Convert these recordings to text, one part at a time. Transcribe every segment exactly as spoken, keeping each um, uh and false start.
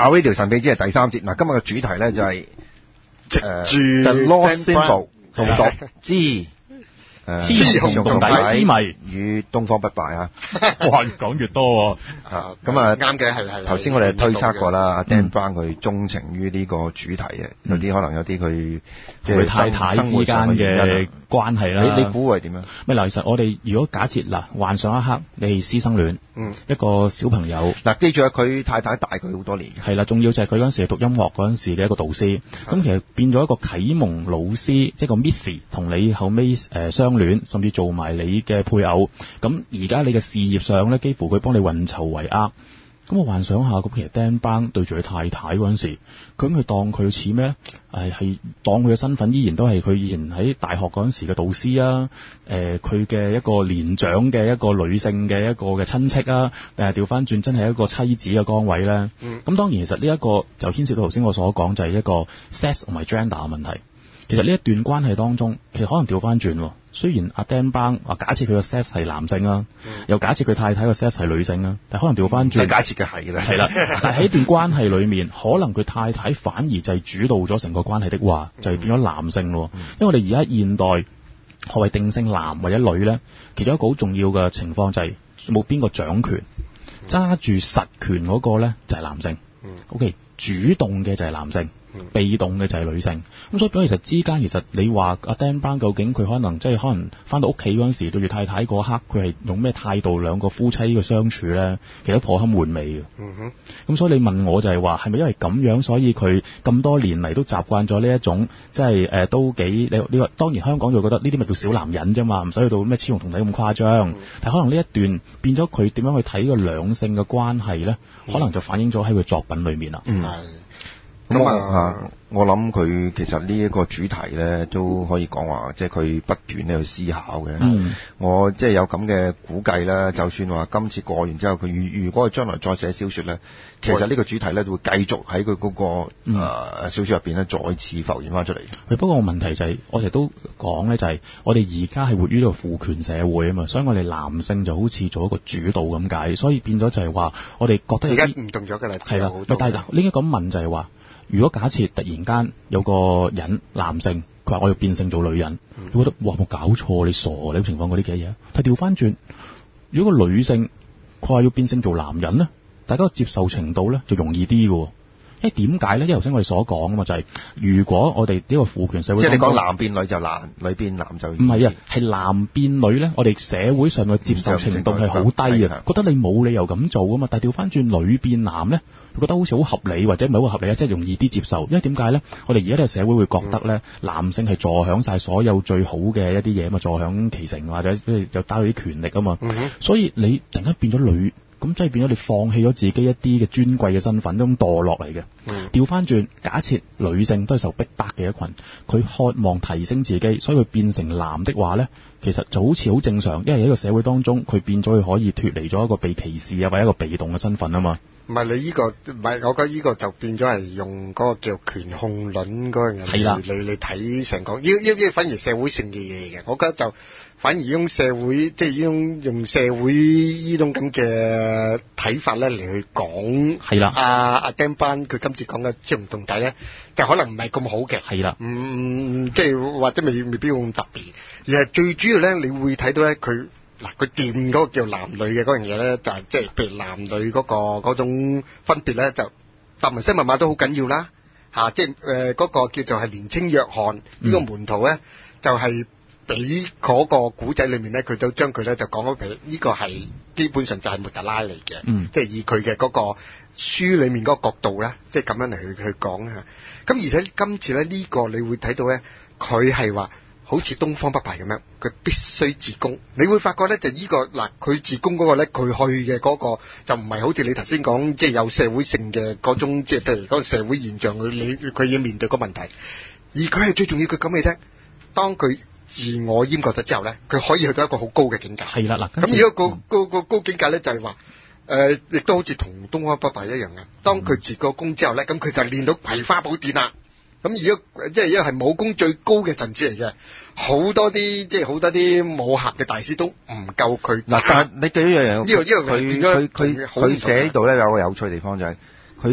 Radio 神秘之夜第三節。嗱，今日嘅主題咧就係誒 The Lost Symbol 同讀之。誒，雌雄同體之謎與東方不敗啊！ 哇，越講越多喎。 啊，咁啊， 啱嘅，係係。 頭先我哋推測過啦，阿 Dan Brown 佢鍾情於呢個主題嘅，有啲可能有啲佢即係太太之間嘅關係啦。 你你估係點樣？ 咪嗱，其實我哋如果假設嗱，幻想一刻你係師生戀， 嗯， 一個小朋友嗱，記住啊，佢太太大佢好多年。 係啦，仲要就係佢嗰陣時係讀音樂嗰陣時嘅一個導師，咁其實變咗一個啟蒙老師，即係個 Miss 同你後尾誒相戀，甚至做埋你嘅配偶。咁而家你嘅事業上咧，幾乎佢幫你運籌帷幄。咁我幻想下，咁其實 Dan Brown 對住佢太太嗰陣時，究竟佢當佢似咩咧？誒係當佢嘅身份依然都係佢以前喺大學嗰陣時嘅導師啊，誒佢嘅一個年長嘅一個女性嘅一個嘅親戚啊，定係調翻轉真係一個妻子嘅崗位咧？咁、嗯、當然其實呢一個就牽涉到頭先我所講就係一個 sex 同埋 gender 嘅問題。其實呢一段關係當中，其實可能調翻轉。雖然阿 Dan Brown 話假設佢個 sex 係男性啊，嗯、又假設佢太太個 sex 係女性啊，但係可能調翻轉。 假設嘅係啦， 係啦。但係喺段關係裡面，可能佢太太反而就係主導咗成個關係的話，就係、是、變咗男性咯。嗯、因為我哋而家現代何謂定性男或者女咧？其中一個好重要嘅情況就係冇邊個掌權，揸住實權嗰個咧就係男性。嗯、O.K. 主動嘅就係男性。被動嘅就係女性，咁所以講其實之間，其實你話阿 Dan Brown 究竟佢可能即係可能翻到屋企嗰陣時對住太太嗰刻，佢係用咩態度兩個夫妻嘅相處咧？其實頗堪玩味嘅。嗯哼。咁所以你問我就係話，係咪因為咁樣，所以佢咁多年嚟都習慣咗呢一種，即係誒都幾你呢個當然香港就覺得呢啲咪叫小男人啫嘛，唔使去到咩雌雄同體咁誇張。嗯、但係可能呢一段變咗佢點樣去睇個兩性嘅關係咧，可能就反映咗喺佢作品裏面啦。 嗯。咁啊，我諗佢其實呢一個主題咧，都可以講話，即係佢不斷喺度思考嘅。嗯、我即係有咁嘅估計啦。就算話今次過完之後，佢如如果佢將來再寫小說咧，其實呢個主題咧會繼續喺佢嗰個誒、嗯呃、小說入邊咧再次浮現翻出嚟。 不過問題就係、是，我哋都講咧，就係我哋而家係活於呢個父權社會啊嘛，所以我哋男性就好似做一個主導咁解，所以變咗就係話，我哋覺得而家唔同咗嘅啦。 係啦，但係呢一個問就係話。如果假設突然間有個人男性，佢話我要變性做女人，嗯、你覺得哇冇搞錯，你傻你個情況嗰啲嘅嘢。但係調翻轉，如果個女性佢話要變性做男人咧，大家接受程度咧就容易啲嘅。因為點解咧？因為頭先我哋所講啊嘛，就係、是、如果我哋呢個父權社會， 即係你講男變女就難，女變男就唔係啊，係男變女咧。我哋社會上嘅接受程度係好低啊，覺得你冇理由咁做啊嘛。但係調翻轉女變男咧，覺得好似好合理或者唔係好合理啊，即係容易啲接受。因為點解咧？我哋而家呢個社會會覺得咧，嗯、男性係坐享晒所有最好嘅一啲嘢啊嘛，坐享其成或者即係有打到啲權力啊嘛。嗯、哼所以你突然間變咗女。咁即係變咗你放棄咗自己一啲嘅尊貴嘅身份，都咁墮落嚟嘅。調翻轉，假設女性都係受逼迫嘅一群，佢渴望提升自己，所以佢變成男的話咧，其實就好似好正常，因為喺一個社會當中，佢變咗佢可以脫離咗一個被歧視啊或者一個被動嘅身份啊嘛。 唔係你呢、這個，唔係我覺得呢個就變咗係用嗰個叫權控論嗰樣嘢嚟嚟睇成個，因因因反而社會性嘅嘢嘅，我覺得就。反而用社會，即係用用社會呢種咁嘅睇法咧嚟去講， 係啦。 阿阿 Dan Brown 佢今次講嘅雌雄同體咧，就可能唔係咁好嘅， 係啦。 嗯，即係或者未未必咁特別，而係最主要咧，你會睇到咧，佢嗱佢掂嗰個叫男女嘅嗰樣嘢咧，就係即係譬如男女嗰個嗰種分別咧，就達文西密碼都好緊要啦，嚇，即係誒嗰個叫做係年青約翰呢個門徒咧，就係。俾嗰個古仔裏面咧，佢都將佢咧就講咗俾呢個係基本上就係末特拉嚟嘅，嗯、即係以佢嘅嗰個書裏面嗰個角度咧，即係咁樣嚟去去講啊。咁而且今次咧呢、呢個你會睇到咧，佢係話好似東方不敗咁樣，佢必須自宮。你會發覺咧就呢、呢個嗱，佢自宮嗰個咧，佢去嘅嗰個就唔係好似你頭先講，即係有社會性嘅嗰種，即係譬如嗰個社會現象，佢你佢要面對個問題，而佢係最重要，佢講俾你聽，當佢。自我閹割咗之後咧，佢可以去到一個好高嘅境界。 係啦，嗱， 咁而家個個個高境界咧就係話，誒，亦都好似同東方不敗一樣嘅。當佢自個功之後咧，咁佢就練到葵花寶典啦。咁而家即係因為係武功最高嘅層次嚟嘅，好多啲即係好多啲武俠嘅大師都唔夠佢。 嗱，但你對呢樣嘢， 呢個呢個佢佢佢佢寫呢度咧有個有趣地方就係佢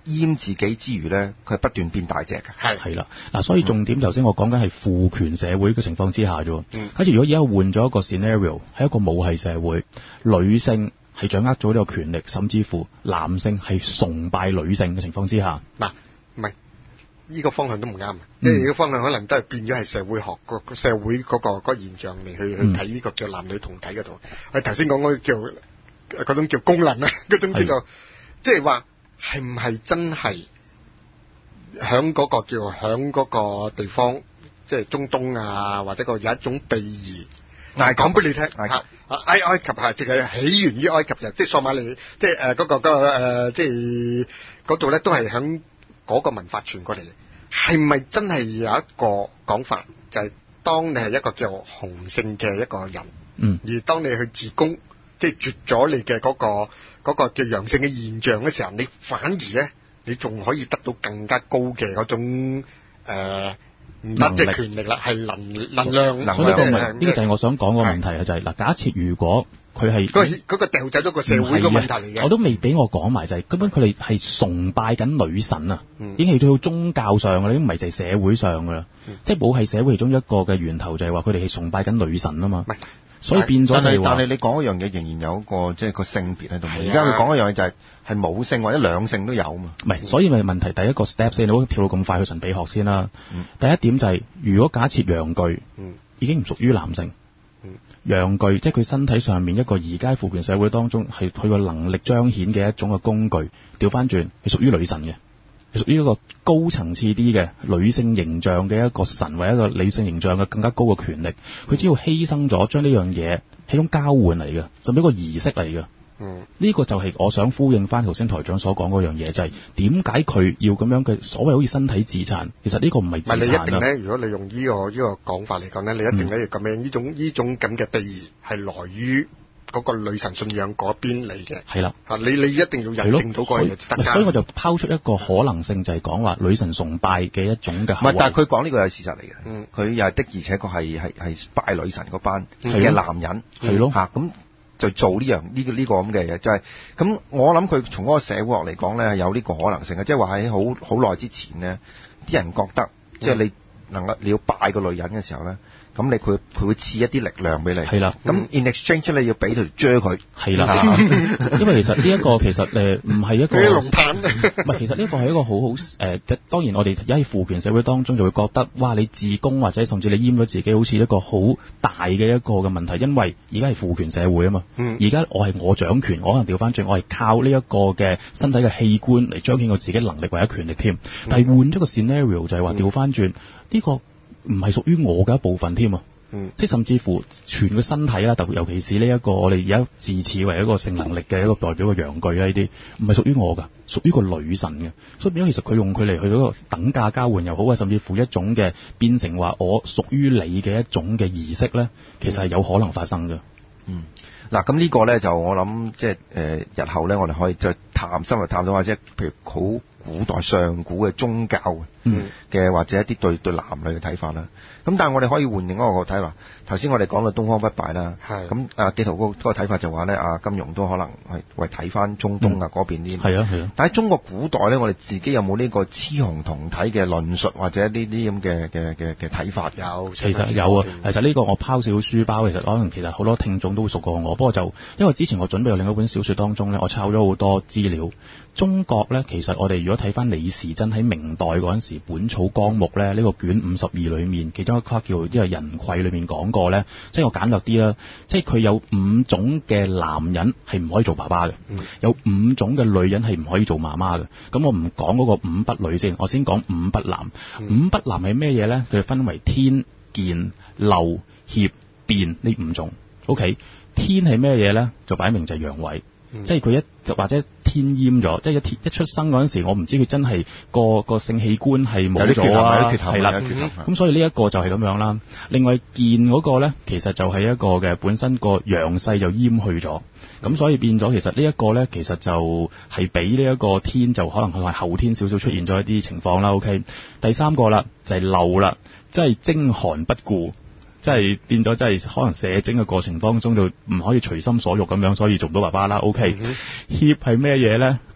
閹自己之餘咧，佢係不斷變大隻嘅。 係係啦，嗱，所以重點頭先我講緊係父權社會嘅情況之下啫。 嗯， 跟住如果而家換咗一個 scenario，係一個母系社會，女性係掌握咗呢個權力，甚至乎男性係崇拜女性嘅情況之下， 嗱，唔係呢個方向都唔啱，因為呢個方向可能都係變咗係社會學個社會嗰個嗰個現象嚟去去睇呢個叫男女同體嗰度。我頭先講嗰個叫嗰種叫功能啊，嗰種叫做即係話係唔係真係響嗰個叫響嗰個地方，即係中東啊，或者個有一種秘儀。嗱，講俾你聽， 埃及埃埃及係即係起源於埃及嘅，即係索馬里，即係誒嗰個嗰、嗰個、呃、即係嗰度咧都係響嗰個文化傳過嚟嘅。係咪真係有一個講法，就係、是、當你係一個叫雄性嘅一個人， 嗯， 而當你去自宮，即係絕咗你嘅嗰、嗰個嗰、嗰個叫陽性嘅現象嘅時候，你反而咧，你仲可以得到更加高嘅嗰種誒。呃唔得即係權力啦，係能能量， 能量。呢個就係我想講個問題啊，就係嗱，假設如果佢係嗰嗰個掉走咗個社會個問題嚟嘅， 我都未俾我講埋就係根本佢哋係崇拜緊女神啊， 嗯、 已經去到宗教上嘅，已經唔係就係社會上噶啦， 嗯、 即係冇係社會其中一個嘅源頭就係話佢哋係崇拜緊女神啊嘛。所以變咗但係係話， 但係你講一樣嘢仍然有一個即係個性別喺度。而家佢講一樣嘢就係係母性或者兩性都有嘛。 唔係，所以咪問題第一個 step 先，你好跳到咁快去神秘學先啦。 嗯、 第一點就係、是，如果假設陽具已經唔屬於男性，陽具、嗯、即係佢身體上面一個而家父權社會當中係佢個能力彰顯嘅一種嘅工具，調翻轉係屬於女神嘅。屬於一個高層次啲嘅女性形象嘅一個神，或者一個女性形象嘅更加高嘅權力，佢只要犧牲咗，將呢樣嘢係一種交換嚟嘅，甚至一個儀式嚟嘅。嗯，呢個就係我想呼應翻頭先台長所講嗰樣嘢，就係點解佢要咁樣嘅所謂好似身體自殘？其實呢個唔係自殘啊。唔係，你一定咧，如果你用呢個呢個講法嚟講咧，你一定咧要咁樣呢種呢種咁嘅定義係來於嗰個女神信仰嗰邊嚟嘅。係啦，啊，你你一定要印證到嗰樣嘢先得㗎。所以我就拋出一個可能性，就係講話女神崇拜嘅一種嘅。唔係，但係佢講呢個係事實嚟嘅。嗯，佢又係的，而且確係係係拜女神嗰班嘅男人。係咯，嚇咁。就做呢樣呢個呢個咁嘅嘢，就係、是、咁。我諗佢從嗰個社會學嚟講咧，係有呢個可能性嘅，即係話喺好好耐之前咧，啲人覺得、嗯、即係你能夠你要拜個女人嘅時候咧，咁你佢佢會賜一啲力量俾你。係啦，咁 in exchange 你要俾條鋸佢。係啦，因為其實呢、這、一個其實誒唔係一個。啲龍炭。唔係，其實呢個係一個好好誒、呃。當然我哋而家喺父權社會當中就會覺得，哇！你自宮或者甚至你閹咗自己，好似一個好大嘅一個嘅問題，因為而家係父權社會啊嘛。嗯。而家我係我掌權，我可能調翻轉，我係靠呢一個嘅身體嘅器官嚟彰顯我自己能力或者權力添。但係換咗個 scenario 就係話調翻轉，呢、這個唔係屬於我嘅一部分添啊。嗯，即係甚至乎全個身體啦，特別尤其是呢一個我哋而家自恃為一個性能力嘅一個代表嘅陽具啦，呢啲唔係屬於我㗎，屬於個女神嘅。所以變咗其實佢用佢嚟去嗰個等價交換又好啊，甚至乎一種嘅變成話我屬於你嘅一種嘅儀式咧，其實係有可能發生嘅。嗯，嗱咁呢個咧就我諗即係誒日後咧，我哋可以再談深入探討下，即係譬如好古代上古嘅宗教嘅、嗯、或者一啲對對男女嘅睇法啦。咁但係我哋可以換另一個睇法。頭先我哋講到東方不敗啦，咁啊紀陶嗰個睇法就話咧，啊金庸都可能係為睇翻中東啊嗰、嗯、邊啲。係啊係啊。但係中國古代咧，我哋自己有冇呢個雌雄同體嘅論述或者呢啲咁嘅嘅嘅嘅睇法？有，其實有啊。其實呢個我拋少少書包，其實可能其實好多聽眾都會熟過我。不過就因為之前我準備有另一本小說當中咧，我抄咗好多資料。中國咧，其實我哋如果睇翻李時珍喺明代嗰陣時《本草綱目》咧，呢、這個卷五十二裏面，其中一 part 叫即係人癸裏面講過咧，即係我簡略啲啦，即係佢有五種嘅男人係唔可以做爸爸嘅、嗯，有五種嘅女人係唔可以做媽媽嘅。咁我唔講嗰個五不女先，我先講五不男。嗯、五不男係咩嘢咧？佢分為天、劍、漏、脅、變呢五種。OK， 天係咩嘢咧？就擺明就係陽痿。嗯、即係佢一就或者天閹咗，即係一一出生嗰陣時，我唔知佢真係個個性器官係冇咗啊，係啦，咁所以呢一個就係咁樣啦。另外劍嗰個咧，其實就係一個嘅本身個陽勢就閹去咗，咁所以變咗其實呢一個咧，其實就係比呢一個天就可能係後天少少出現咗一啲情況啦。OK， 第三個啦就係漏啦，即係精寒不顧。即係變咗，即係可能射精嘅過程當中就唔可以隨心所欲咁樣，所以做唔到爸爸啦。OK，脅係咩嘢咧？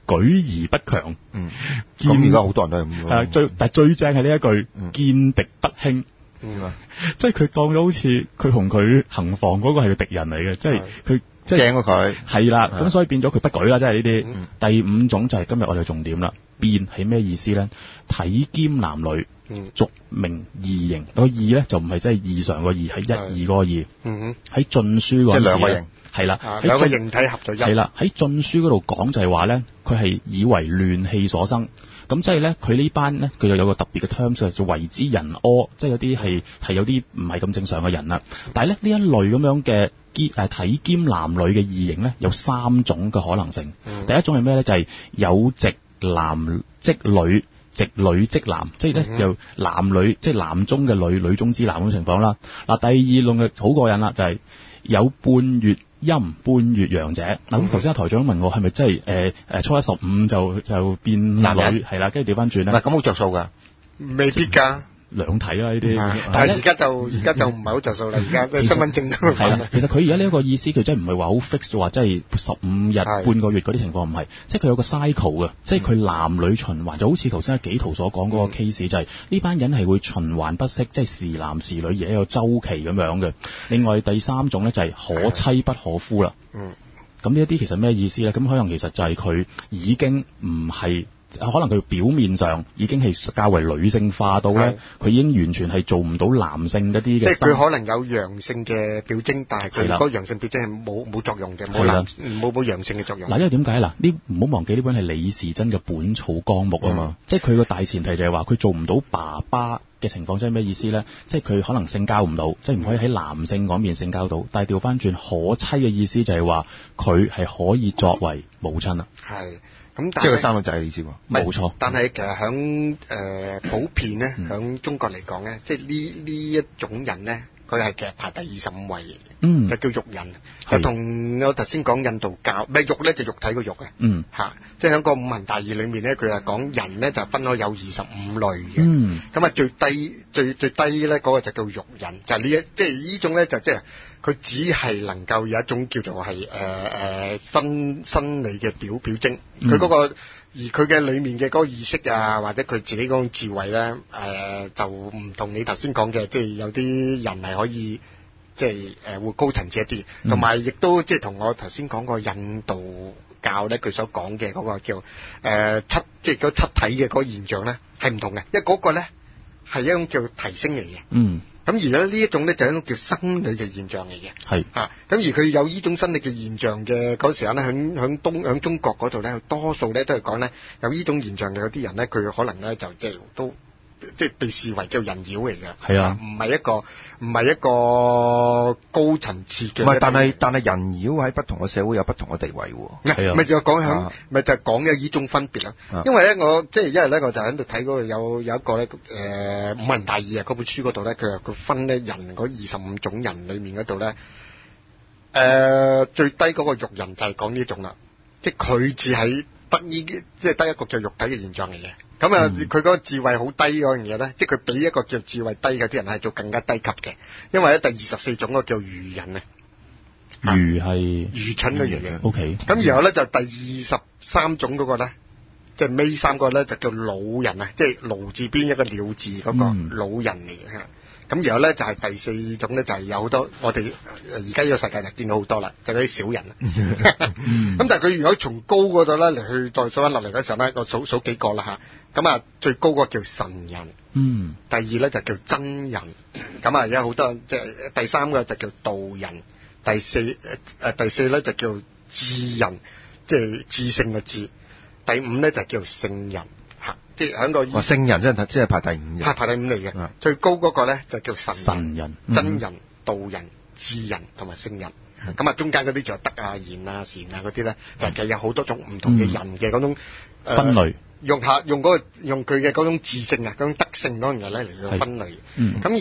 舉而不強。 嗯，咁而家好多人都係咁。 誒最但係最正係呢一句、 嗯、 見敵不興。 嗯， 即係佢當咗好似佢同佢行房嗰個係個敵人嚟嘅，即係佢即係驚過佢。係啦，咁所以變咗佢不舉啦，即係呢啲。 嗯、 第五種就係今日我哋重點啦，變係咩意思咧？體兼男女，俗名異形。個異咧就唔係即係異常個異，係一二個異。 嗯喺晉書嗰陣時， 即係兩個形。 係啦， 喺兩個形體合咗一。 係啦，喺晉書嗰度講就係話咧，佢係以為亂氣所生。咁即係咧，佢呢班咧，佢就有個特別嘅 terms 就為之人柯，即係有啲係係有啲唔係咁正常嘅人啦。但係咧呢一類咁樣嘅兼誒體兼男女嘅異形咧，有三種嘅可能性。嗯、第一種係咩咧？就係、是、有直男即女，直女即男，即係咧又男女即係男中嘅女，女中之男咁情況啦。嗱，第二種嘅好過癮啦，就係、是、有半月陰半月陽者。嗱，咁頭先阿台長問我係咪真係誒誒初一十五就就變男女係啦，跟住調翻轉咧？ 嗱，咁好着數㗎， 未必㗎。 兩睇啦呢啲， 但係而家就而家就唔係好着數啦。而家身份證都係啦。其實佢而家呢一個意思，佢真係唔係話好 fix 話，即係十五日半個月嗰啲情況唔係，即係佢有個 cycle 嘅，即係佢男女循環，就好似頭先阿紀陶所講嗰個 case，、嗯、就係、是、呢班人係會循環不息，即係時男時女而係一個周期咁樣嘅。另外第三種咧就係可妻不可夫啦。嗯，咁呢一啲其實咩意思咧？咁可能其實就係佢已經唔係。可能佢表面上已經係較為女性化到咧，佢已經完全係做唔到男性一啲嘅。即係佢可能有陽性嘅表徵，但係佢嗰個陽性表徵係冇冇作用嘅，冇男冇冇陽性嘅作用。 嗱，因為點解嗱？呢唔好忘記呢本係李時珍嘅《本草綱目》啊嘛，嗯、即係佢個大前提就係話佢做唔到爸爸嘅情況，即係咩意思咧？即係佢可能性交唔到，即係唔可以喺男性嗰面性交到。但係調翻轉可妻嘅意思就係話佢係可以作為母親啊。 係。咁即係佢生個仔嘅意思喎， 冇錯。 但係其實響誒普遍咧，響、嗯、中國嚟講咧，即係呢呢一種人咧，佢係其實排第二十五位嘅，嗯，就叫肉人，就同我頭先講印度教，咩肉咧就肉體個肉嘅，嗯，嚇，即係喺個五行大義裏面咧，佢係講人咧就分開有二十五類嘅，嗯，咁啊最低最最低咧嗰個就叫肉人，就係呢一即係呢種咧就即係佢只係能夠有一種叫做係誒誒生生理嘅表表徵，佢嗰個。而佢嘅裏面嘅嗰個意識啊，或者佢自己嗰種智慧咧，誒、呃、就唔同你頭先講嘅，即係有啲人係可以即係誒會高層次一啲，同埋亦都即係同我頭先講過印度教咧佢所講嘅嗰個叫誒、呃、七，即係嗰七體嘅嗰個現象咧係唔同嘅，因為嗰個咧係一種叫提升嚟嘅。嗯。咁而家呢一種咧就係一種叫生理嘅現象嚟嘅，係啊，咁而佢有呢種生理嘅現象嘅嗰時候咧，響響東響中國嗰度咧，多數咧都係講咧有呢種現象嘅嗰啲人咧，佢可能咧就即係都即係被視為叫人妖嚟嘅，係啊，唔係一個唔係一個高層次嘅。唔係， 但係但係人妖喺不同嘅社會有不同嘅地位喎。 係啊，咪就講響，咪就講嘅呢種分別啦。因為咧，我即係因為咧，我就喺度睇嗰個有有一個咧，誒、呃、五行大義啊嗰本書嗰度咧，佢話佢分咧人嗰二十五種人裏面嗰度咧，誒、呃、最低嗰個肉人就係講呢種啦，即係佢只係得呢，即係得一個叫肉體嘅現象嚟嘅。咁啊，佢嗰、嗯、個智慧好低嗰樣嘢咧，即係佢比一個叫智慧低嘅啲人係做更加低級嘅，因為咧第二十四種嗰個叫愚人啊， 愚係愚蠢嘅愚嘅。 O K。咁、 okay. 然後咧就第二十三種嗰個咧，即係尾三個咧就叫老人啊，即係勞字邊一個鳥字嗰個老人嚟嘅。咁、嗯、然後咧就係、是、第四種咧就係、是、有好多我哋而家呢個世界就見到好多啦，就嗰、是、啲小人啊。咁、嗯、但係佢如果從高嗰度咧嚟去再數翻落嚟嗰時候咧，我數數幾個啦吓。咁啊，最高個叫神人，嗯，第二咧就叫真人，咁啊，有好多即係第三個就叫道人，第四誒誒、呃、第四咧就叫智人，即係智性嘅智，第五咧就叫聖人，吓，即係喺個哇聖人即係即係排第五嘅， 係排第五嚟嘅，嗯、最高嗰個咧就叫神人、 神人真人、道人、智人同埋聖人。咁啊，中間嗰啲仲有德啊、賢啊、善啊嗰啲咧，就係有好多種唔同嘅人嘅嗰種、 嗯呃、分類，用下用嗰、嗰個用佢嘅嗰種智性啊、嗰種德性嗰樣嘢咧嚟到分類。咁、嗯、而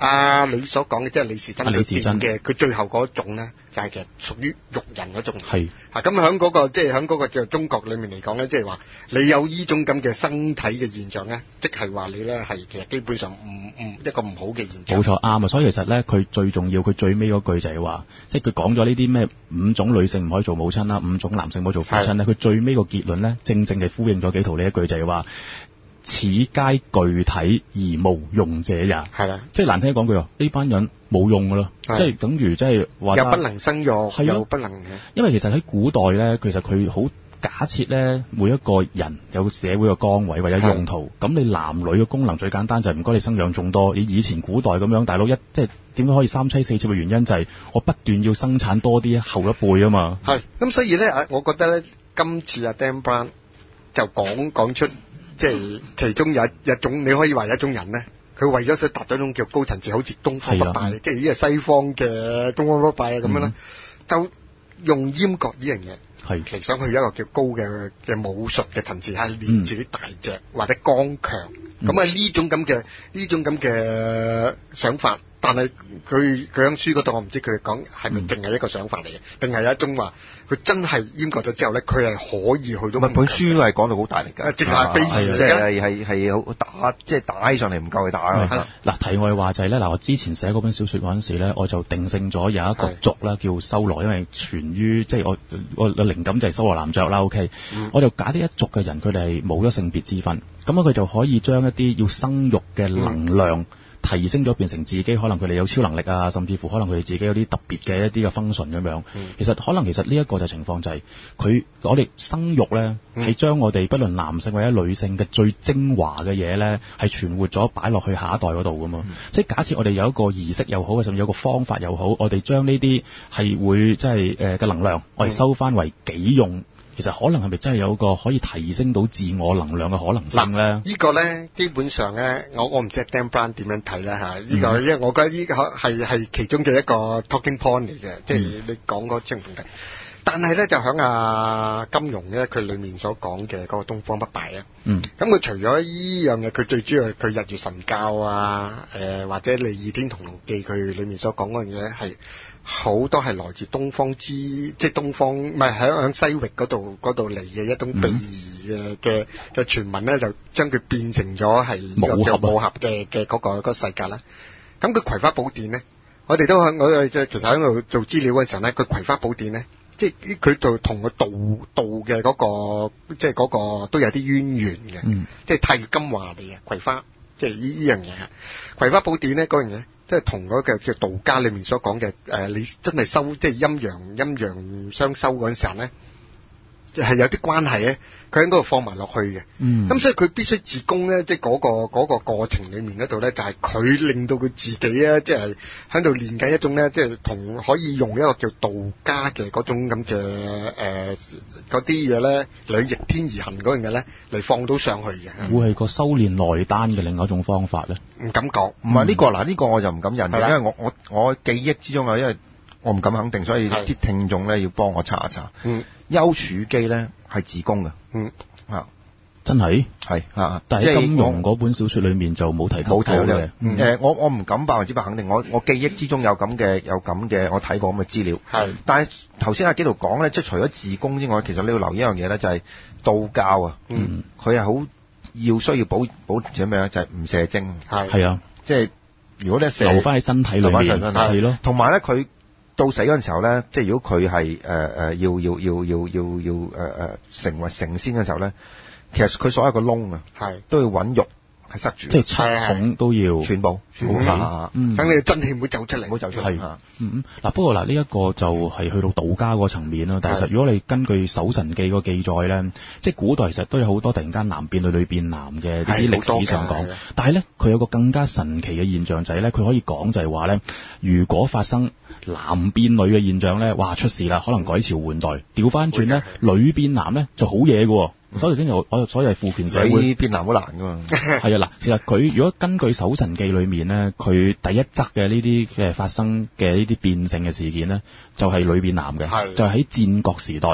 啊，你所講嘅即係李時珍李時珍嘅，佢最後嗰種咧就係、是、其實屬於育人嗰種。 係啊，咁喺嗰個即係喺嗰個叫中國裡面嚟講咧，即係話你有呢種咁嘅身體嘅現象咧，即係話你咧係其實基本上唔唔一個唔好嘅現象。 冇錯，啱啊！所以其實咧，佢最重要，佢最尾嗰句就係話，即係佢講咗呢啲咩五種女性唔可以做母親啦，五種男性唔可以做父親咧。佢最尾個結論咧，正正係呼應咗紀陶呢一句就係話。此皆具體而無用者也，係啦，即係難聽講句，呢班人冇用噶咯，即係等於即係話又不能生育，又不能嘅。 因為其實喺古代咧，其實佢好假設咧，每一個人有社會嘅崗位或者用途，咁你男女嘅功能最簡單就係唔該你生養眾多。你以前古代咁樣，大佬一即係點樣可以三妻四妾嘅原因就係我不斷要生產多啲後一輩啊嘛。係， 咁所以咧，我覺得咧，今次阿 Dan Brown 就講講出。即係其中有一一種，你可以話有一種人咧，佢為咗想達到一種叫高層次，好似東方不敗，即係呢個西方嘅東方不敗咁樣咧，嗯、就用閹割呢樣嘢，係其實想去一個叫高嘅嘅武術嘅層次，係練自己大隻、嗯、或者剛強。咁啊呢種咁嘅呢種咁嘅想法。但係佢佢喺書嗰度，我唔知佢講係咪淨係一個想法嚟嘅，定係有一種話佢真係閹割咗之後咧，佢係可以去到。唔係本書係講到好大力㗎，直係非議嚟嘅，係係好打，即係打起上嚟唔夠佢打啊！係啦， 嗱題外話就係咧，嗱我之前寫嗰本小説嗰陣時咧，我就定性咗有一個族啦，叫修羅，因為傳於即係我我嘅靈感就係修羅男爵啦。OK，、嗯、我就假啲一族嘅人，佢哋係冇咗性別之分，咁啊佢就可以將一啲要生育嘅能量。嗯提升咗變成自己，可能佢哋有超能力啊，甚至乎可能佢哋自己有啲特別嘅一啲嘅 function 咁樣。嗯、其實可能其實呢一個就情況就係、是、佢我哋生育咧係將我哋不論男性或者女性嘅最精華嘅嘢咧係存活咗擺落去下一代嗰度噶嘛。嗯、即係假設我哋有一個儀式又好，甚至有個方法又好，我哋將呢啲係會即係誒嘅能量，我哋收翻為己用。其實可能係咪真係有個可以提升到自我能量嘅可能性咧？ 呢個咧基本上咧，我我唔知 Dan Brown 點樣睇咧嚇。呢個因為我覺得呢個係係其中嘅一個 talking point 嚟嘅，即係你講嗰清問題。但係咧就喺阿金庸咧，佢裡面所講嘅嗰個東方不敗啊。嗯。咁佢除咗依樣嘢，佢最主要佢日月神教啊，誒或者你《倚天屠龍記》佢裡面所講嗰樣嘢係。好多係來自東方之，即係東方，唔係喺喺西域嗰度嗰度嚟嘅一種秘儀嘅嘅嘅傳聞咧，就將佢變成咗係武俠武俠嘅嘅嗰個嗰個世界啦。咁佢《葵花寶典》咧，我哋都喺我哋其實喺度做資料嘅時候咧，佢《葵花寶典》咧，即係佢就同個道道嘅嗰個，即係嗰個都有啲淵源嘅，嗯、即係太乙金華嚟嘅葵花，即係呢呢樣嘢。《葵花寶典》咧嗰樣嘢。即係同嗰個叫道家裏面所講嘅，誒、呃，你真係修即係陰陽陰陽相修嗰陣時候咧，係有啲關係咧，佢喺嗰度放埋落去嘅。嗯。咁所以佢必須自宮咧，即係嗰個嗰個過程裏面嗰度咧，就係佢令到佢自己啊，即係喺度練緊一種咧，即係同可以用一個叫道家嘅嗰種咁嘅誒嗰啲嘢咧，嚟逆天而行嗰樣嘢咧，嚟放到上去嘅。 會係個修煉內丹嘅另外一種方法咧？ 唔敢講， 唔係呢個嗱，呢、呢個我就唔敢認嘅，因為我我我記憶之中啊，因為我唔敢肯定，所以啲聽眾咧要幫我查一查。嗯，丘處機咧係自宮嘅。嗯，啊， 真係係啊， 但係金庸嗰本小説裏面就冇提及冇提到嘅。誒、嗯呃，我我唔敢百分之百肯定，我我記憶之中有咁嘅有咁嘅，我睇過咁嘅資料。係，但係頭先阿紀陶講咧，即係除咗自宮之外，其實你要留意一樣嘢咧，就係、是、道教啊。嗯，佢係好要需要保保持咩咧？就係、是、唔射精。係係啊。即係如果咧留翻喺身體裏面，係咯。 同埋咧，佢到死嗰陣時候咧，即係如果佢係誒誒要要要要要要誒誒成為成仙嘅時候咧，其實佢所有個窿啊，係都要揾肉係塞住， 即係七孔都要全部全部嚇， 等你嘅真氣唔會走出嚟， 唔好走出嚟。 係嗯嗯嗱，不過嗱呢一個就係去到道家嗰個層面啦。但係其實如果你根據《搜神記》個記載咧，即係古代其實都有好多突然間男變女、女變男嘅呢啲歷史上講。但係咧，佢有個更加神奇嘅現象就係咧，佢可以講就係話咧，如果發生男變女嘅現象咧，哇出事啦，可能改朝換代。調翻轉咧，女變男咧就好嘢嘅。所以先就我所以係父權社會變男好難噶嘛。 係啊嗱，其實佢如果根據《搜神記》裏面咧，佢第一則嘅呢啲嘅發生嘅呢啲變性嘅事件咧，就係、是、女變男嘅，就係喺戰國時代。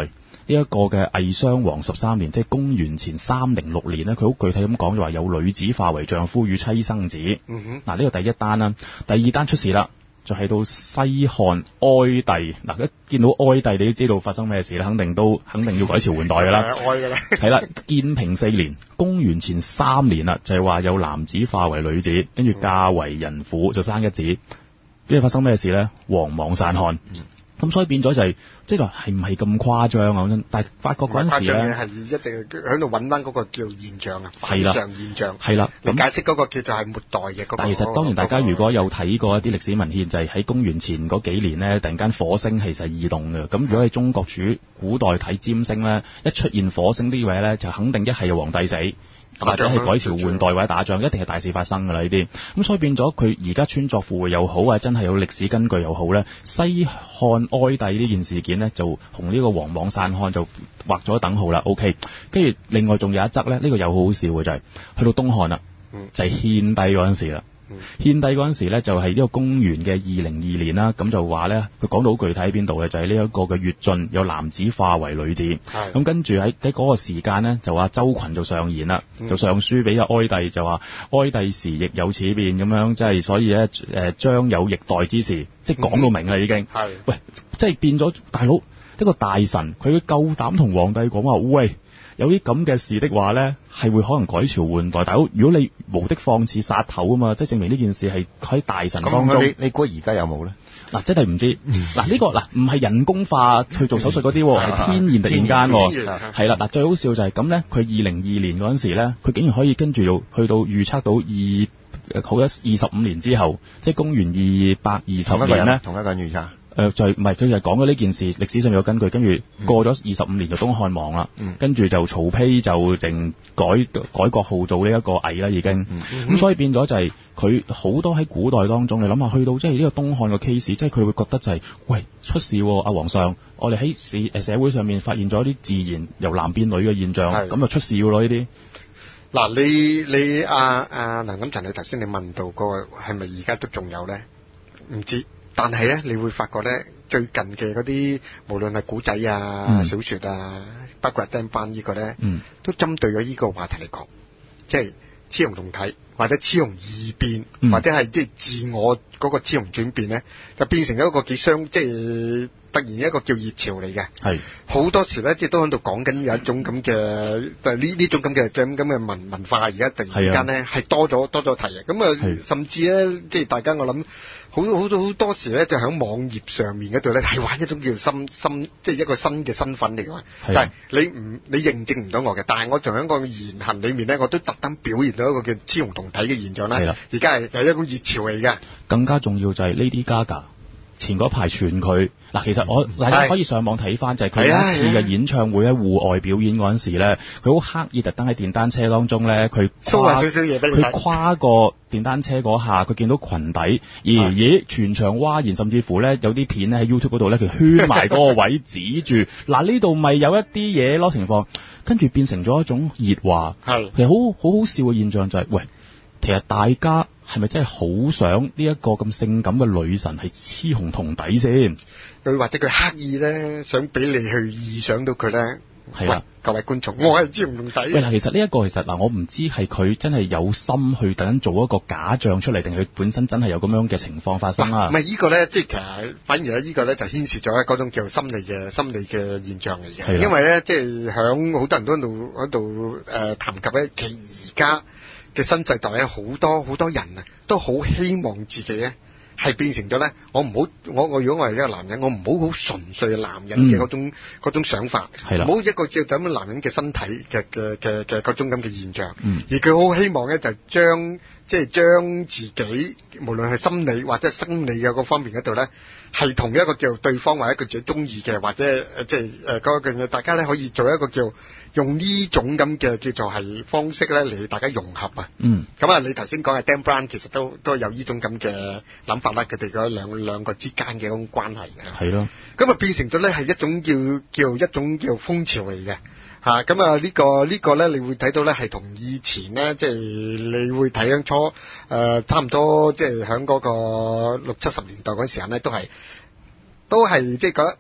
呢一個嘅魏襄王十三年，即係公元前三零六年呢，佢好具體咁講就話有女子化為丈夫與妻生子。 嗯哼， 嗱呢個第一單啦，第二單出事啦。就係到西漢哀帝，嗱一見到哀帝，你都知道發生咩事啦，肯定都肯定要改朝換代噶啦， 哀噶啦， 係啦，建平四年，公元前三年啦，就係話有男子化為女子，跟住嫁為人婦，就生一子，跟住發生咩事咧？王莽散漢。嗯咁所以變咗就係、是，即係話係唔係咁誇張啊？真，但係發覺嗰陣時咧， 係一直喺度揾翻嗰個叫現象啊，反常現象。 係啦， 你解釋嗰個叫做係末代嘅嗰個。 但係其實當然大家如果有睇過一啲歷史文獻，就係、是、喺公元前嗰幾年咧，突然間火星其實異動嘅。咁如果喺中國主古代睇占星咧，一出現火星啲位咧，就肯定一係皇帝死。或者係改朝換代或者打仗，一定係大事發生㗎啦呢啲。咁所以變咗佢而家穿鑿附會又好啊，真係有歷史根據又好咧。西漢哀帝呢件事件呢，就同呢個王莽散漢就畫咗等號啦。OK， 跟住另外仲有一則咧，呢、呢個又好好笑嘅就係、是、去到東漢啦，就係、是、獻帝嗰陣時啦。獻帝嗰陣時咧，就係呢個公元嘅二零二年啦，咁就話咧，佢講到好具體喺邊度嘅，就係呢一個嘅越晉有男子化為女子，咁跟住喺喺嗰個時間咧，就話周群就上言啦，就上書俾阿哀帝，就話哀帝時亦有此變咁樣，即係所以咧誒將有易代之時，即係講到明啦已經，係喂，即係變咗大佬一個大臣，佢夠膽同皇帝講話，喂！有啲咁嘅事的話咧，係會可能改朝換代。大佬，如果你無的放矢殺頭啊嘛，即係證明呢件事係喺大臣當中。 你你估而家有冇咧？ 嗱，真係唔知。嗱呢、呢個嗱唔係人工化去做手術嗰啲，係天然突然間。係啦，嗱最好笑就係咁咧，佢二零二年嗰陣時咧，佢竟然可以跟住到去到預測到二好一二十五年之後，即係公元二百二十年咧， 同一個人預測。 誒、呃、就係唔係佢就係講咗呢件事，歷史上有根據，跟住過咗二十五年就東漢亡啦，嗯、跟住就曹丕就淨改改國號做呢一個魏啦已經，咁、嗯嗯、所以變咗就係佢好多喺古代當中，你諗下去到即係呢個東漢嘅 case，即係佢會覺得就係、是、喂出事喎、啊，阿皇上，我哋喺社誒社會上面發現咗啲自然由男變女嘅現象，咁就出事喎咯呢啲。 嗱你你阿阿梁錦祥，你頭先你問到個係咪而家都仲有咧？唔知。但係咧，你會發覺咧，最近嘅嗰啲無論係古仔啊、嗯、小說啊，包括釘班呢個咧，嗯、都針對咗呢個話題嚟講，即係雌雄同體或者雌雄異變，嗯、或者係即係自我嗰個雌雄轉變咧，就變成咗一個幾相即係突然一個叫熱潮嚟嘅。係好多時咧，即係都喺度講緊有一種咁嘅，但係呢呢種咁嘅咁咁嘅文文化，而家突然之間咧係多咗多咗提嘅。咁啊，甚至咧，即係大家我諗。好多好多好多時咧，就喺網頁上面嗰度咧，係玩一種叫新新，即係一個新嘅身份嚟嘅。但係你唔你認證唔到我嘅，但係我仲喺個言行裏面咧，我都特登表現到一個叫雌雄同體嘅現象咧。而家係係一種熱潮嚟嘅。更加重要就係 Lady Gaga 前嗰排傳佢嗱，其實我大家可以上網睇翻，就係佢有一次嘅演唱會喺戶外表演嗰陣時咧，佢好刻意特登喺電單車當中咧，佢跨少少嘢俾你睇，佢跨過電單車嗰下，佢見到裙底，咦咦全場嘩然，甚至乎咧有啲片咧喺 YouTube 嗰度咧，佢圈埋嗰個位指住嗱呢度咪有一啲嘢咯情況，跟住變成咗一種熱話，係其實好好好笑嘅現象就係、是、喂。其實大家係咪真係好想呢一個咁性感嘅女神係雌雄同體先？佢或者佢刻意咧想俾你去臆想到佢咧？係啦，各位觀眾，我係雌雄同體。喂，嗱，其實呢、這、一個其實嗱，我唔知係佢真係有心去突然做一個假象出嚟，定係佢本身真係有咁樣嘅情況發生啊？唔係呢個咧，即係其實反而咧呢個咧就牽涉咗嗰種叫心理嘅心理嘅現象嚟嘅。因為咧，即係響好多人都喺度喺度誒談及咧，其而家嘅新世代咧，好多好多人啊，都好希望自己咧係變成咗咧，我唔好我我如果我係一個男人，我唔好好純粹嘅男人嘅嗰種嗰、嗯、種想法，唔好一個叫咁樣男人嘅身體嘅嘅嘅嘅嗰種咁嘅現象，嗯、而佢好希望咧就將即係將自己無論係心理或者係生理嘅嗰方面嗰度咧，係同一個叫對方或者一個自己中意嘅或者誒即係誒嗰個嘅大家咧可以做一個叫。用呢種咁嘅叫做係方式咧嚟大家融合啊，嗯，咁啊你頭先講嘅 Dan Brown 其實都都有呢種咁嘅諗法啦，佢哋嗰兩兩個之間嘅嗰種關係嘅，係咯，咁啊變成咗咧係一種叫叫一種叫風潮嚟嘅嚇，咁啊、這個這個、呢個呢個咧你會睇到咧係同以前咧即係你會睇緊初誒、呃、差唔多即係喺嗰個六七十年代嗰陣時候咧都係都係即係覺得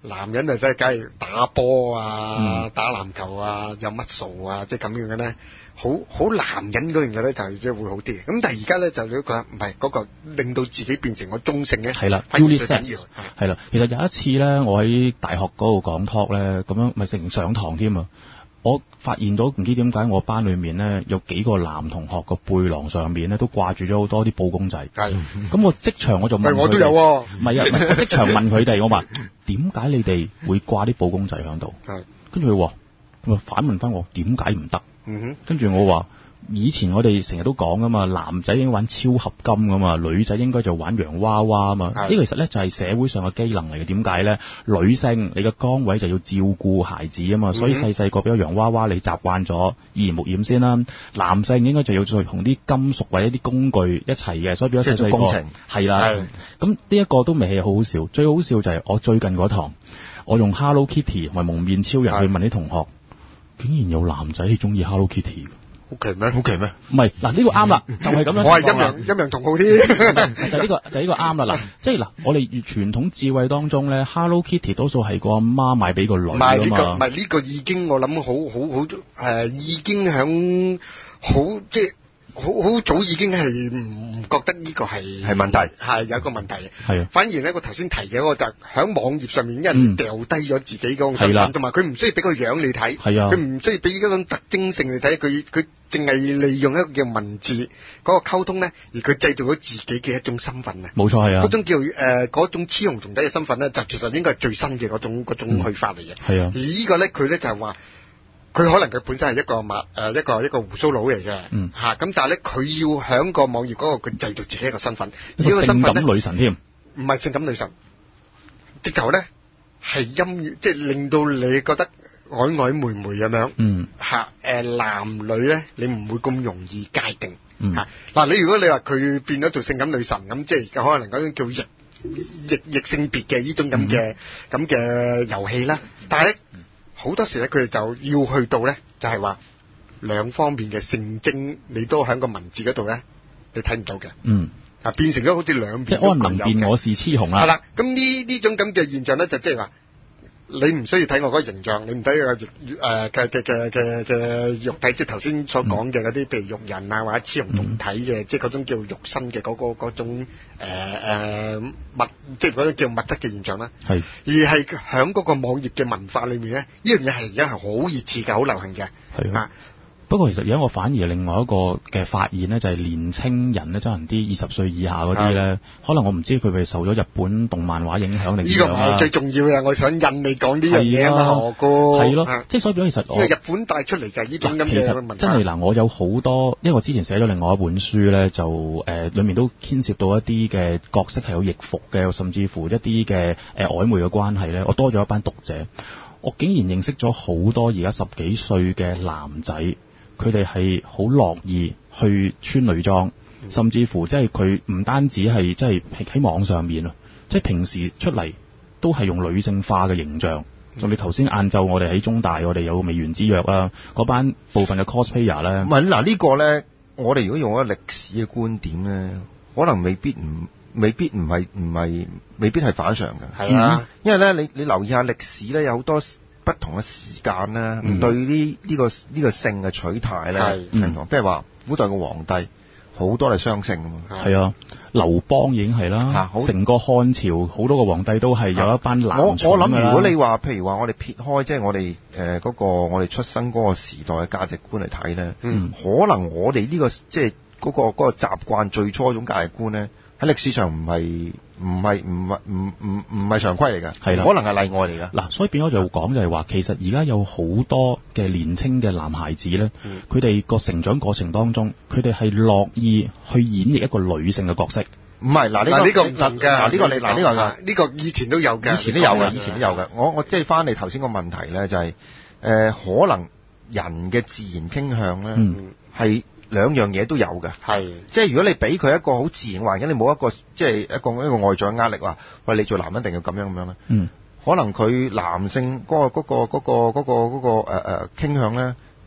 男人啊，真係梗係打波啊、 嗯、 打籃球啊、有乜數啊，即係咁樣嘅咧，好好男人嗰樣嘢咧，就係即係會好啲嘅。咁但係而家咧就你都覺得唔係嗰個令到自己變成個中性咧， 係啦反而最緊要係啦。其實有一次咧，我喺大學嗰度講 talk 咧，咁樣咪成上堂添啊！我發現到唔知點解我班裏面咧有幾個男同學個背囊上面咧都掛住咗好多啲布公仔。係，咁我即場我就問佢哋， 我都有喎。 唔係啊，唔係我即場問佢哋，我話點解你哋會掛啲布公仔喺度？係，跟住佢話，佢反問翻我點解唔得？嗯哼，跟住我話。以前我哋成日都講噶嘛，男仔應該玩超合金噶嘛，女仔應該就玩洋娃娃啊嘛。呢個其實咧就係社會上嘅機能嚟嘅。點解咧？女性你嘅崗位就要照顧孩子啊嘛，所以細細個俾個洋娃娃你習慣咗，耳濡目染先啦。男性應該就要再同啲金屬或者啲工具一齊嘅，所以變咗細細個係啦。咁呢一個都未係好好笑，最好笑就係我最近嗰堂，我用 Hello Kitty 同埋蒙面超人去問啲同學，竟然有男仔係中意 Hello Kitty。 好奇咩？好奇咩？ 唔係嗱，呢個啱啦，就係咁樣。 我係陰陽陰陽同好啲。 就呢個就呢個啱啦嗱，即係嗱，我哋傳統智慧當中咧 ，Hello Kitty 多數係個阿媽買俾個女㗎嘛。唔係呢個，唔係呢個已經我諗好好好誒，已經響好即係。好好早已經係唔覺得呢個係係問題，係有一個問題嘅。係啊，反而咧，我頭先提嘅嗰個就喺網頁上面，因為你掉低咗自己嗰種身份，同埋佢唔需要俾個樣你睇，係啊，佢唔需要俾嗰種特徵性你睇，佢佢淨係利用一個叫文字嗰個溝通咧，而佢製造咗自己嘅一種身份啊。冇錯係啊，嗰種叫誒嗰種雌雄同體嘅身份咧，就其實應該係最新嘅嗰種嗰種去法嚟嘅。係啊，而呢個咧，佢咧就係話。佢可能佢本身係一個麥誒、呃、一個一個鬍鬚佬嚟嘅，嗯嚇咁、啊，但係咧佢要喺個網頁嗰個佢製造自己一個身份，而呢個身份咧性感女神添，唔係性感女神，直頭咧係陰語，即係令到你覺得曖曖昧昧咁樣，嗯嚇誒、呃、男女咧你唔會咁容易界定，嗯嚇嗱、啊、你如果你話佢變咗做性感女神咁，即係可能嗰種叫逆逆逆性別嘅呢種咁嘅咁嘅遊戲啦，但係咧。好多時咧，佢哋就要去到咧，就係話兩方面嘅性徵，你都喺個文字嗰度咧，你睇唔到嘅。嗯，啊變成咗好似兩邊即係安能辨我是雌雄啦。係啦，咁呢呢種咁嘅現象咧，就即係話你唔需要睇我嗰個形象，你唔睇個誒嘅嘅嘅嘅嘅肉體，即係頭先所講嘅嗰啲，譬如肉人啊，或者雌雄同體嘅，嗯、即係嗰種叫肉身嘅嗰、嗰個嗰種誒、呃、物，即係嗰種叫物質嘅現象啦。係，而係喺嗰個網頁嘅文化裏面咧，呢樣嘢係而家係好熱刺嘅，好流行嘅。係啊。不過其實而家我反而另外一個嘅發現咧，就係年青人咧，即係啲二十歲以下嗰啲咧，可能我唔知佢哋受咗日本動漫畫影響定點樣啦。呢個唔係最重要嘅，我想引你講呢樣嘢啊嘛，何哥。係咯，即係所以變咗其實我。因為日本帶出嚟就係呢種咁嘅問題。真係嗱，我有好多，因為我之前寫咗另外一本書咧，就誒、呃、裡面都牽涉到一啲嘅角色係有易服嘅，甚至乎一啲嘅誒曖昧嘅關係咧，我多咗一班讀者，我竟然認識咗好多而家十幾歲嘅男仔。佢哋係好樂意去穿女裝，甚至乎即係佢唔單止係即係喺網上面啊，即係平時出嚟都係用女性化嘅形象。就你頭先晏晝我哋喺中大，我哋有美元之約啦，嗰班部分嘅 cosplayer 咧。唔係嗱，呢個咧，我哋如果用一個歷史嘅觀點咧，可能未必唔未必唔係唔係未必係反常嘅。係啊，嗯、因為咧，你你留意下歷史咧，有好多不同嘅時間咧，嗯、對呢、這、呢個呢、這個性嘅取態咧，係唔同。譬如話古代嘅皇帝好多係雙性㗎嘛，係啊，劉邦已經係啦，成、啊、個漢朝好多個皇帝都係有一班男寵㗎啦。我我諗如果你話譬如話我哋撇開即係、就是、我哋誒嗰個我哋出生嗰個時代嘅價值觀嚟睇咧，嗯，可能我哋呢、這個即係嗰個嗰、那個習慣最初嗰種價值觀咧，喺歷史上唔係。唔係唔係唔唔唔係常規嚟㗎，係啦，可能係例外嚟㗎。嗱，所以變咗就講就係話，其實而家有好多嘅年青嘅男孩子咧，佢哋個成長過程當中，佢哋係樂意去演繹一個女性嘅角色。唔係嗱，呢、呢個呢、呢個嗱呢個你嗱呢個呢、呢個以前都有嘅，以前都有嘅，以前都有嘅。我我即係翻你頭先個問題咧，就係、是、誒、呃、可能人嘅自然傾向咧係。嗯兩樣嘢都有嘅，係即係如果你俾佢一個好自然環境，你冇一個即係一個一個外在壓力話，喂，你做男人一定要咁樣咁樣咧，嗯，可能佢男性嗰、嗰個嗰、嗰個嗰、嗰個嗰、嗰個嗰、嗰個誒誒傾向咧，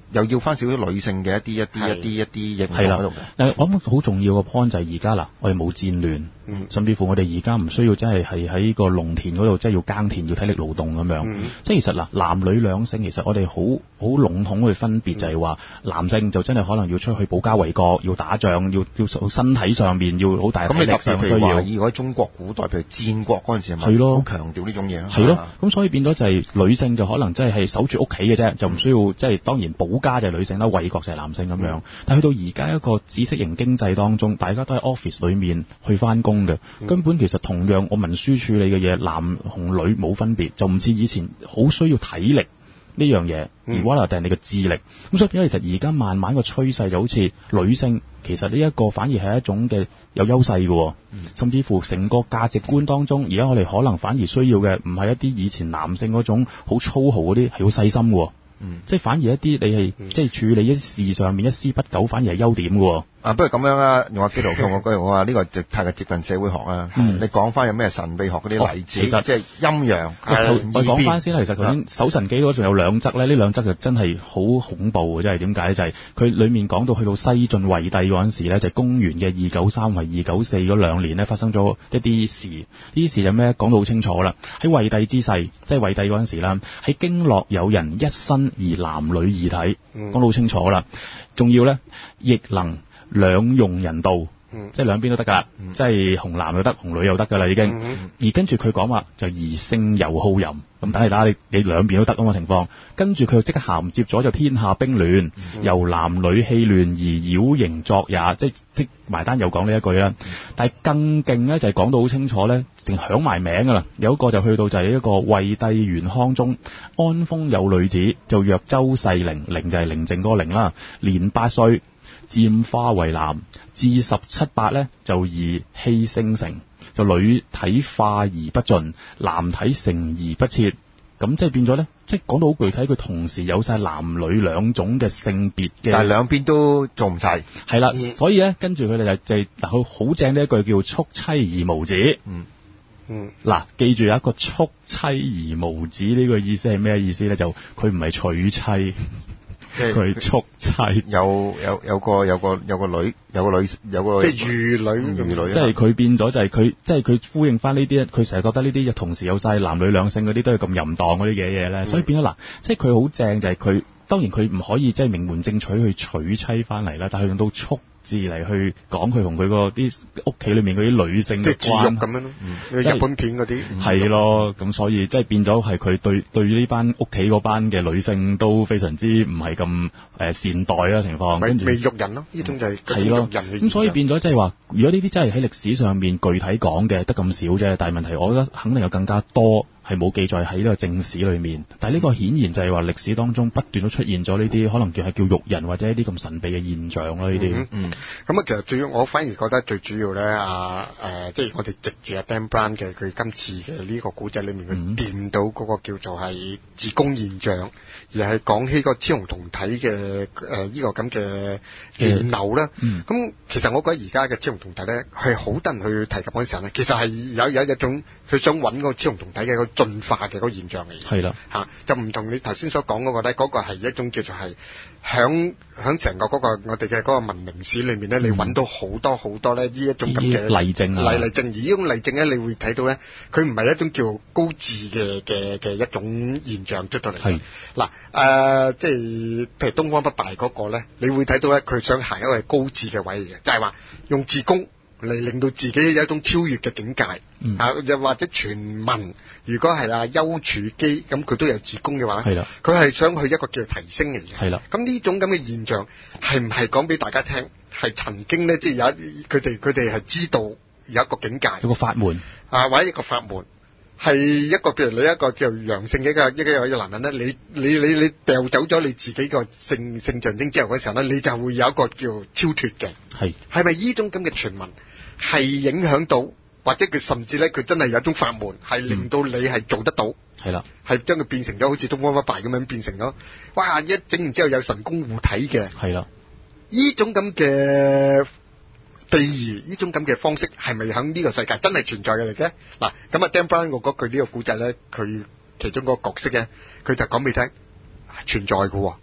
又要翻少少女性嘅一啲一啲一啲一啲認同喺度嘅。 但係我諗好重要嘅 point 就係而家嗱，我哋冇戰亂， 嗯、 甚至乎我哋而家唔需要真係係喺個農田嗰度，即係要耕田要體力勞動咁樣。 嗯、 即係其實嗱，男女兩性其實我哋好好籠統去分別，就係話男性就真係可能要出去保家衛國，要打仗，要要身體上面要好大體力上需要。 如果喺中國古代譬如戰國嗰陣時係咪？ 係咯， 好強調呢種嘢。 係咯，咁所以變咗就係女性就可能真係係守住屋企嘅啫，就唔需要即係當然保家就係女性啦，衛國就係男性咁樣。嗯、但係去到而家一個知識型經濟當中，大家都喺 office 裏面去翻工嘅，嗯、根本其實同樣我文書處理嘅嘢，男同女冇分別，就唔似以前好需要體力呢樣嘢，而 rather 定係你嘅智力。咁、嗯、所以變咗其實而家慢慢個趨勢就好似女性其實呢一個反而係一種嘅有優勢嘅，嗯、甚至乎成個價值觀當中，而家我哋可能反而需要嘅唔係一啲以前男性嗰種好粗豪嗰啲，係好細心嘅。嗯，即係反而一啲你係、嗯、即係處理一啲事上面一絲不苟，反而係優點嘅。 啊，不如咁樣啊，用阿基督同我講，我話呢個直太過接近社會學啊。嗯、你講翻有咩神秘學嗰啲例子，哦、其實即係陰陽。 我講翻先啦，其實頭先搜神記嗰度仲有兩則咧，呢兩則就真係好恐怖嘅，即係點解咧？就係、是、佢裡面講到去到西晉惠帝嗰陣時咧，就係、公元嘅二九三或二九四嗰兩年咧，發生咗一啲事。呢啲事有咩講到好清楚啦？喺惠帝之世，即係惠帝嗰陣時啦，喺京洛有人一身而男女二體，講到好清楚啦。仲要咧，亦能兩用人道，嗯、即係兩邊都得㗎，嗯、即係紅男又得，紅女又得㗎啦已經。嗯、而跟住佢講話就而性又好淫，咁等你打你你兩邊都得咁嘅情況。跟住佢就即刻銜接咗就天下兵亂，嗯、由男女氣亂而擾形作也，即係即埋單又講呢一句啦。嗯、但係更勁咧就係講到好清楚咧，淨響埋名㗎啦。有一個就去到就係一個惠帝元康中，安豐有女子就曰周世靈，靈就係寧靜嗰個靈啦，年八歲。漸化為男，至十七八咧就以氣升成，就女體化而不盡，男體成而不切。咁即係變咗咧，即係講到好具體，佢同時有晒男女兩種嘅性別嘅， 但係兩邊都做唔齊。 係啦，嗯、所以咧跟住佢哋就就嗱，佢好正呢一句叫蓄妻而無子。嗯嗯，嗱，記住有一個蓄妻而無子呢個意思係咩意思咧？就佢唔係娶妻。佢蓄妻， 有有有個有個有個女，有個女有個即係御女，御女， 即係佢變咗就係佢，即係佢呼應翻呢啲，佢成日覺得呢啲同時有晒男女兩性嗰啲都係咁淫蕩嗰啲嘅嘢咧，嗯、所以變咗嗱，即係佢好正就係佢，當然佢唔可以即係名門正娶去娶妻翻嚟啦，但係用到蓄字嚟去講佢同佢個啲屋企裏面嗰啲女性嘅關係， 即係自育咁樣咯，嗯、日本片嗰啲係咯，咁所以即係變咗係佢對對呢班屋企嗰班嘅女性都非常之唔係咁誒善待啦情況， 未未育人咯，呢種就係係咯， 咁所以變咗即係話，如果呢啲真係喺歷史上面具體講嘅得咁少啫，但係問題我覺得肯定有更加多係冇記載喺呢個正史裏面，但係呢個顯然就係話歷史當中不斷都出現咗呢啲可能叫係叫育人或者一啲咁神秘嘅現象啦，呢啲。 嗯，咁啊，其實主要我反而覺得最主要咧，啊誒、呃，即係我哋藉住阿 Dan Brown 嘅佢今次嘅呢個古仔裏面，佢掂到嗰個叫做係自宮現象，而係講起個雌雄同體嘅誒呢個咁嘅源流啦。咁、嗯、其實我覺得而家嘅雌雄同體咧，係好多人去提及嗰陣時候咧，其實係有有一種佢想揾個雌雄同體嘅個進化嘅嗰個現象嚟嘅。係啦，嚇、啊、就唔同你頭先所講嗰個咧，嗰、嗰個係一種叫做係響響成個嗰個我哋嘅嗰個文明史裏面咧，嗯、你揾到好多好多咧呢一種咁嘅例證， 例例證。而呢種例證咧，你會睇到咧，佢唔係一種叫高智嘅嘅嘅一種現象出到嚟。係嗱誒、呃，即係譬如東方不敗嗰個咧，你會睇到咧，佢想行一個係高智嘅位嘅，就係話用自宮嚟令到自己有一種超越嘅境界。嗯、啊，又或者傳聞，如果係阿丘處機咁，佢都有自宮嘅話，係啦，佢係想去一個叫提升嚟嘅。係啦，咁呢種咁嘅現象係唔係講俾大家聽？係曾經咧，即係有一佢哋佢哋係知道有一個境界， 有個法門啊，或者一個法門係一個譬如你一個叫陽性嘅一個一個一個男人咧，你你你你掉走咗你自己個性性象徵之後嘅時候咧，你就會有一個叫超脫嘅。係係咪呢種咁嘅傳聞係影響到？或者佢甚至咧，佢真係有一種法門，係令到你係做得到，係啦、嗯，係將佢變成咗好似東方不敗咁樣變成咗，哇！一整完之後有神功護體嘅，係啦，呢種咁嘅譬如呢種咁嘅方式係咪喺呢個世界真係存在嘅嚟嘅？嗱，咁啊 Dan Brown 我覺得佢呢個古仔咧，佢其中個角色咧，佢就講俾你聽係存在嘅，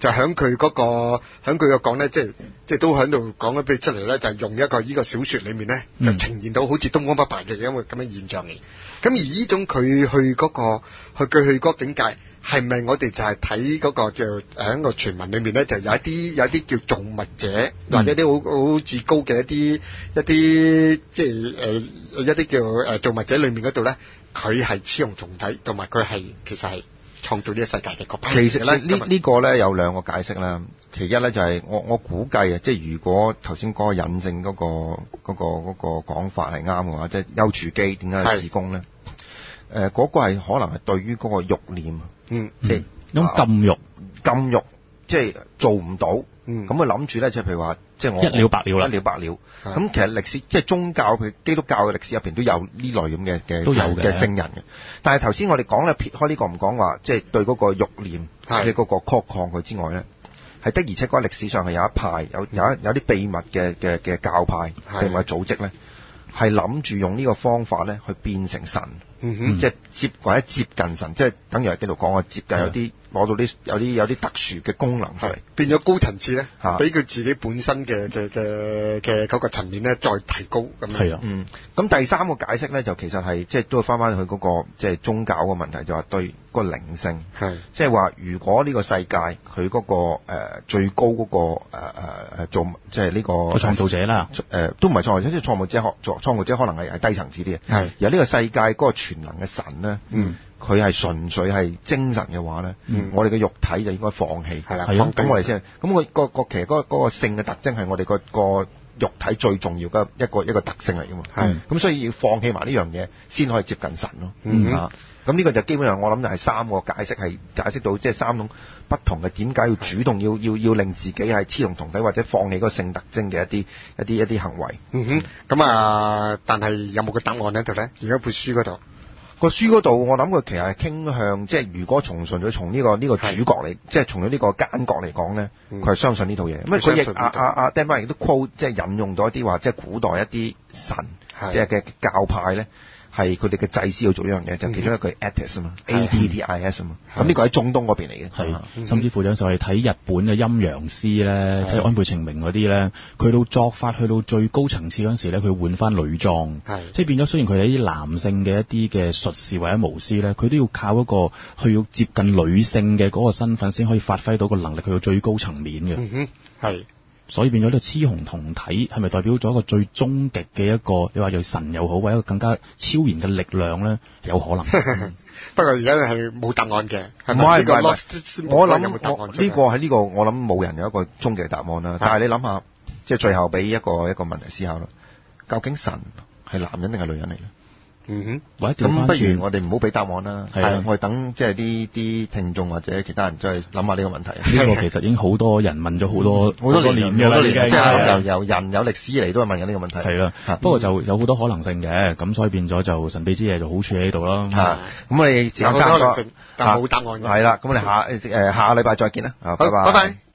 就喺佢嗰個喺佢嘅講咧，即係即係都喺度講咗俾出嚟咧，就係用一個呢個小説裡面咧，就呈現到好似東方不敗嘅咁嘅咁嘅現象嚟。咁而呢種佢去嗰、個去佢去嗰個境界，係咪我哋就係睇嗰個叫喺個傳聞裏面咧，就有一啲有一啲叫造物者，或者啲好好至高嘅一啲一啲即係誒一啲叫誒造物者裏面嗰度咧，佢係雌雄同體，同埋佢係其實係創造呢個世界嘅個派。 其實咧呢呢個咧有兩個解釋啦。其一咧就係我我估計啊，即係如果頭先嗰個引證嗰個嗰個嗰個講法係啱嘅話，即係丘處機點解係子宮咧？誒嗰、呃那個係可能係對於嗰個慾念， 嗯， 即係種禁慾， 禁慾，即係做唔到， 嗯， 咁佢諗住咧，就譬如話，即係我一了百了啦， 一了百了。咁其實歷史即係宗教，佢基督教嘅歷史入邊都有呢類咁嘅嘅都有嘅聖人嘅。但係頭先我哋講咧，撇開呢個唔講話，即係對嗰個慾念嘅嗰個確抗佢之外咧，係的而且確歷史上係有一派有有一有啲秘密嘅嘅嘅教派定或者組織咧，係諗住用呢個方法咧去變成神。嗯哼，即係接或者接近神，即係等於喺記度講啊，接近有啲攞到啲有啲有啲特殊嘅功能出嚟， 變咗高層次咧，俾佢自己本身嘅嘅嘅嘅嗰個層面咧再提高咁樣。 係啊， 嗯，咁第三個解釋咧就其實係即係都翻翻去嗰個即係宗教嘅問題，就話對個靈性， 係即係話如果呢個世界佢嗰個誒最高嗰個誒誒誒做即係呢個創造者啦， 誒都唔係創造者，即係創造者可創造者可能係係低層次啲嘅， 係而呢個世界嗰個全能嘅神咧，嗯，佢係純粹係精神嘅話咧，嗯，我哋嘅肉體就應該放棄， 係啦， 咁我哋先，咁個個個其實嗰個嗰個性嘅特徵係我哋個個肉體最重要嘅一個一個特性嚟㗎嘛，係，咁所以要放棄埋呢樣嘢先可以接近神咯，嗯啊，咁呢個就基本上我諗就係三個解釋係解釋到即係三種不同嘅點解要主動要要要令自己係雌雄同體或者放棄嗰個性特徵嘅一啲一啲一啲行為， 嗯哼，咁啊，但係有冇個答案喺度咧？而家本書嗰度。 個書嗰度，我諗佢其實係傾向，即係如果從純粹從呢、這個呢、這個主角嚟，即係從咗呢個奸角嚟講咧，佢係、嗯、相信呢套嘢。咁佢亦阿阿阿 Dan Brown 亦都 quote 即係引用到一啲話，即係古代一啲神即係嘅教派咧，係佢哋嘅祭司要做呢樣嘢，就其中一句 Attis 啊嘛 ，A T T I S 啊嘛。咁呢個喺中東嗰邊嚟嘅， 係、嗯、甚至乎有時候係睇日本嘅陰陽師咧，即係安倍晴明嗰啲咧，佢到作法去到最高層次嗰陣時咧，佢換翻女裝，即係變咗雖然佢係啲男性嘅一啲嘅術士或者巫師咧，佢都要靠一個去要接近女性嘅嗰個身份先可以發揮到個能力去到最高層面嘅。 嗯哼，係。 所以變咗呢個雌雄同體係咪代表咗一個最終極嘅一個？你話有神又好，或者一個更加超然嘅力量咧，有可能。 不過而家係冇答案嘅， 係咪？唔係唔係， 我諗呢個喺呢個我諗冇人有一個終極答案啦。但係你諗下，即係最後俾一個一個問題思考啦。究竟神係男人定係女人嚟咧？ 嗯哼，咁不如我哋唔好俾答案啦，係我哋等即係啲啲聽眾或者其他人再諗下呢個問題。 呢個其實已經好多人問咗好多好多年嘅啦， 即係由由人有歷史以嚟都係問緊呢個問題。 係啦，不過就有好多可能性嘅，咁所以變咗就神秘之夜就好處喺度咯。 咁我哋時間差唔多， 但係冇答案。 係啦，咁我哋下誒下個禮拜再見啦。拜拜。 拜拜。